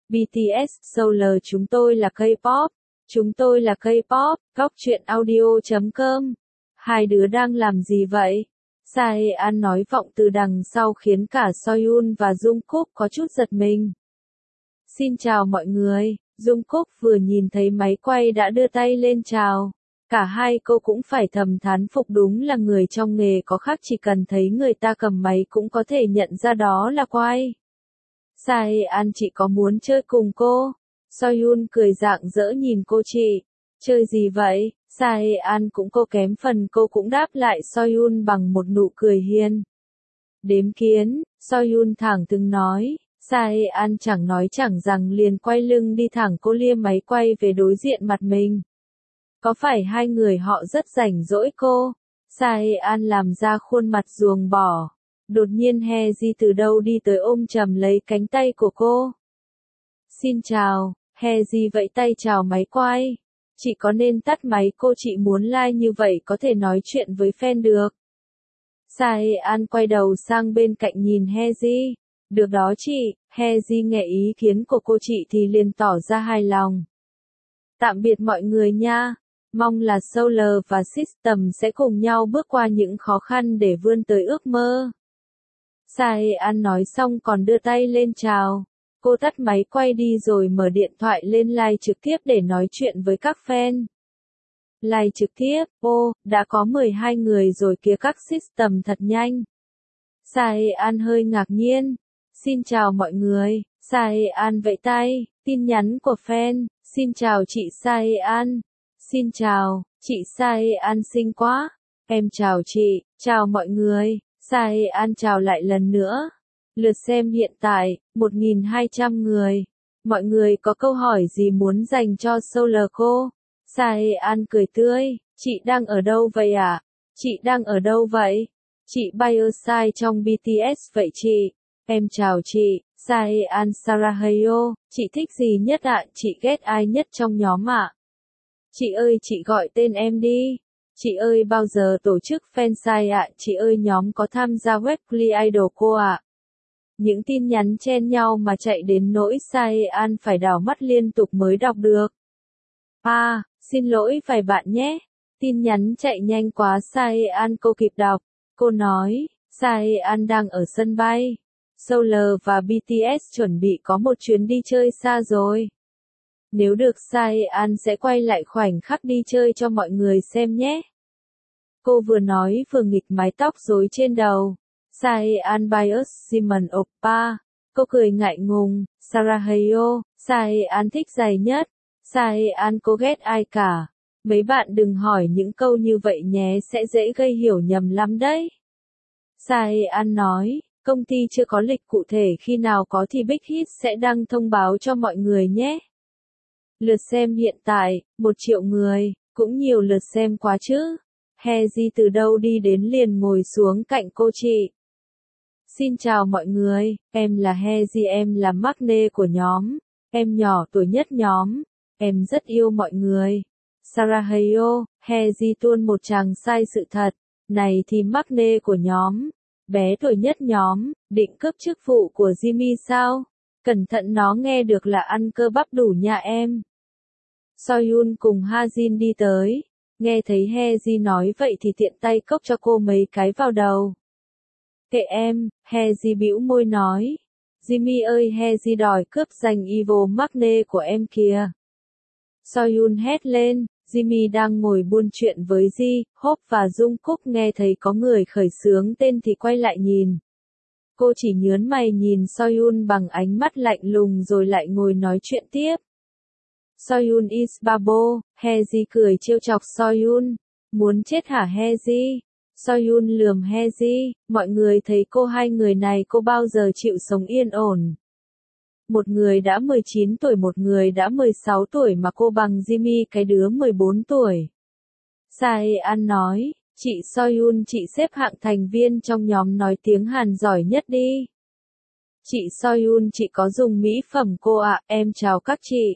BTS, Solar chúng tôi là K-pop. Chúng tôi là K-pop, gocchuyenaudio.com. Hai đứa đang làm gì vậy? Saean nói vọng từ đằng sau khiến cả Soyun và Jungkook có chút giật mình. Xin chào mọi người, Jungkook vừa nhìn thấy máy quay đã đưa tay lên chào. Cả hai cô cũng phải thầm thán phục đúng là người trong nghề có khác chỉ cần thấy người ta cầm máy cũng có thể nhận ra đó là quay. Saean chị có muốn chơi cùng cô? Soyun cười rạng rỡ nhìn cô chị. Chơi gì vậy? Saean cũng cô kém phần cô cũng đáp lại Soyun bằng một nụ cười hiền. Đếm kiến, Soyun thẳng thừng nói. Saean chẳng nói chẳng rằng liền quay lưng đi thẳng cô lia máy quay về đối diện mặt mình. Có phải hai người họ rất rảnh rỗi cô? Saean làm ra khuôn mặt ruồng bỏ. Đột nhiên Heji từ đâu đi tới ôm chầm lấy cánh tay của cô. Xin chào, Heji vẫy tay chào máy quay. Chị có nên tắt máy cô chị muốn like như vậy có thể nói chuyện với fan được. Saean quay đầu sang bên cạnh nhìn Heji. Được đó chị, Heji nghe ý kiến của cô chị thì liền tỏ ra hài lòng. Tạm biệt mọi người nha. Mong là Solar và System sẽ cùng nhau bước qua những khó khăn để vươn tới ước mơ. Saean nói xong còn đưa tay lên chào. Cô tắt máy quay đi rồi mở điện thoại lên live trực tiếp để nói chuyện với các fan. Live trực tiếp, đã có 12 người rồi kìa các System thật nhanh. Saean hơi ngạc nhiên. Xin chào mọi người, Saean vẫy tay, tin nhắn của fan, xin chào chị Saean. Xin chào, chị Saean xinh quá. Em chào chị, chào mọi người. Saean chào lại lần nữa. Lượt xem hiện tại, 1.200 người. Mọi người có câu hỏi gì muốn dành cho Solar cô? Saean cười tươi, chị đang ở đâu vậy ạ? Chị đang ở đâu vậy? Chị Bioside trong BTS vậy chị. Em chào chị, Saean Sarahayo, chị thích gì nhất ạ? Chị ghét ai nhất trong nhóm ạ? Chị ơi chị gọi tên em đi. Chị ơi bao giờ tổ chức fansite ạ? Chị ơi nhóm có tham gia Weekly Idol cô ạ? Những tin nhắn chen nhau mà chạy đến nỗi Saean phải đảo mắt liên tục mới đọc được. Xin lỗi vài bạn nhé. Tin nhắn chạy nhanh quá Saean cô kịp đọc. Cô nói, Saean đang ở sân bay. Solar và BTS chuẩn bị có một chuyến đi chơi xa rồi. Nếu được Saean sẽ quay lại khoảnh khắc đi chơi cho mọi người xem nhé. Cô vừa nói vừa nghịch mái tóc rối trên đầu. Saean bias Simon Oppa. Cô cười ngại ngùng. Sarahayo, Saean thích giày nhất. Saean cô ghét ai cả. Mấy bạn đừng hỏi những câu như vậy nhé sẽ dễ gây hiểu nhầm lắm đấy. Saean nói. Công ty chưa có lịch cụ thể khi nào có thì Big Hit sẽ đăng thông báo cho mọi người nhé. Lượt xem hiện tại, 1 triệu người, cũng nhiều lượt xem quá chứ. Heji từ đâu đi đến liền ngồi xuống cạnh cô chị. Xin chào mọi người, em là Heji, em là Maknae của nhóm. Em nhỏ tuổi nhất nhóm. Em rất yêu mọi người. Sarahayo, Heji tuôn một tràng sai sự thật. Này thì Maknae của nhóm. Bé tuổi nhất nhóm, định cướp chức vụ của Jimmy sao? Cẩn thận nó nghe được là ăn cơ bắp đủ nha em. Soyun cùng Hajin đi tới. Nghe thấy Heji nói vậy thì tiện tay cốc cho cô mấy cái vào đầu. Kệ em, Heji bĩu môi nói. Jimmy ơi Heji đòi cướp giành Evil Maknae của em kìa. Soyun hét lên. Jimmy đang ngồi buôn chuyện với Ji, Hope và Jungkook nghe thấy có người khởi xướng tên thì quay lại nhìn. Cô chỉ nhớn mày nhìn Soyun bằng ánh mắt lạnh lùng rồi lại ngồi nói chuyện tiếp. Soyun is babo, Heji cười trêu chọc Soyun. Muốn chết hả Heji? Soyun lườm Heji, mọi người thấy cô hai người này cô bao giờ chịu sống yên ổn. Một người đã 19 tuổi một người đã 16 tuổi mà cô bằng Jimmy cái đứa 14 tuổi. Saean nói, chị Soyun chị xếp hạng thành viên trong nhóm nói tiếng Hàn giỏi nhất đi. Chị Soyun chị có dùng mỹ phẩm cô ạ, em chào các chị.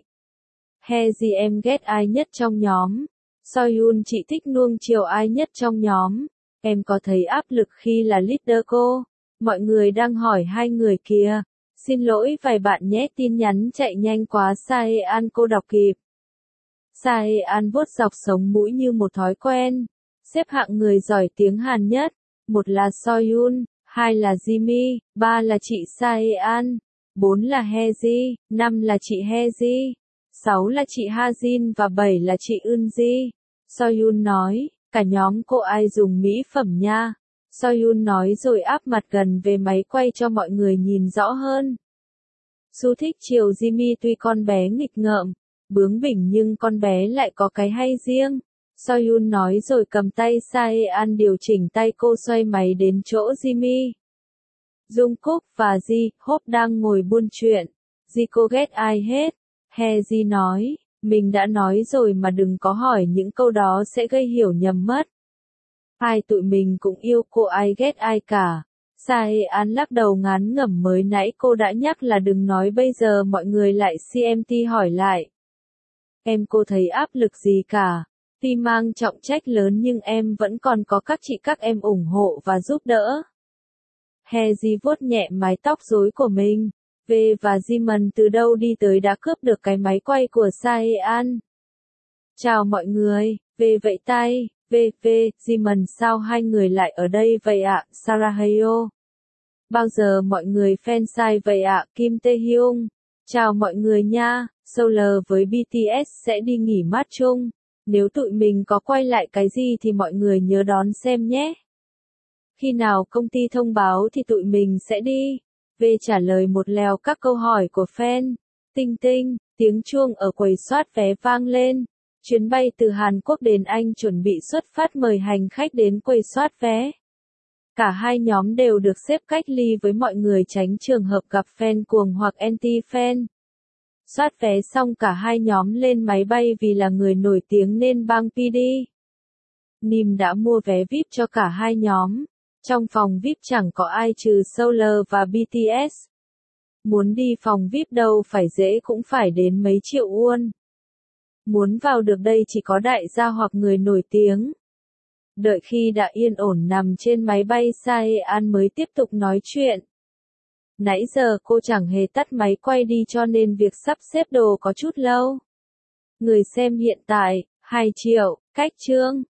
Heji em ghét ai nhất trong nhóm? Soyun chị thích nuông chiều ai nhất trong nhóm? Em có thấy áp lực khi là leader cô? Mọi người đang hỏi hai người kìa. Xin lỗi vài bạn nhé, tin nhắn chạy nhanh quá Saean, cô đọc kịp. Saean vuốt dọc sống mũi như một thói quen. Xếp hạng người giỏi tiếng Hàn nhất. 1 là Soyun, 2 là Jimmy, 3 là chị Saean, 4 là Heji, 5 là chị Heji, 6 là chị Hajin và 7 là chị Eunji. Soyun nói, cả nhóm cô ai dùng mỹ phẩm nha. Soyun nói rồi áp mặt gần về máy quay cho mọi người nhìn rõ hơn. Su thích chiều Jimmy, tuy con bé nghịch ngợm, bướng bỉnh nhưng con bé lại có cái hay riêng. Soyun nói rồi cầm tay Saean điều chỉnh tay cô xoay máy đến chỗ Jimmy. Jungkook và J-Hope đang ngồi buôn chuyện. Ji cô ghét ai hết? Heji nói, mình đã nói rồi mà đừng có hỏi những câu đó sẽ gây hiểu nhầm mất. Hai tụi mình cũng yêu cô, ai ghét ai cả. Saean lắc đầu ngán ngẩm, mới nãy cô đã nhắc là đừng nói, bây giờ mọi người lại CMT hỏi lại. Em cô thấy áp lực gì cả. Tuy mang trọng trách lớn nhưng em vẫn còn có các chị các em ủng hộ và giúp đỡ. Heji vuốt nhẹ mái tóc rối của mình. V và Jimin từ đâu đi tới đã cướp được cái máy quay của Saean. Chào mọi người, V vẫy tay. Jimin, sao hai người lại ở đây vậy ạ? Saraheyo. Bao giờ mọi người fan sai vậy ạ? Kim Taehyung. Chào mọi người nha, Solar với BTS sẽ đi nghỉ mát chung. Nếu tụi mình có quay lại cái gì thì mọi người nhớ đón xem nhé. Khi nào công ty thông báo thì tụi mình sẽ đi. V trả lời một lèo các câu hỏi của fan. Tinh tinh, tiếng chuông ở quầy soát vé vang lên. Chuyến bay từ Hàn Quốc đến Anh chuẩn bị xuất phát, mời hành khách đến quầy soát vé. Cả hai nhóm đều được xếp cách ly với mọi người, tránh trường hợp gặp fan cuồng hoặc anti-fan. Soát vé xong cả hai nhóm lên máy bay, vì là người nổi tiếng nên Bang PD Nim đã mua vé VIP cho cả hai nhóm. Trong phòng VIP chẳng có ai trừ Solar và BTS. Muốn đi phòng VIP đâu phải dễ, cũng phải đến mấy triệu won. Muốn vào được đây chỉ có đại gia hoặc người nổi tiếng. Đợi khi đã yên ổn nằm trên máy bay, Saean mới tiếp tục nói chuyện. Nãy giờ cô chẳng hề tắt máy quay đi cho nên việc sắp xếp đồ có chút lâu. Người xem hiện tại, 2 triệu, cách chương.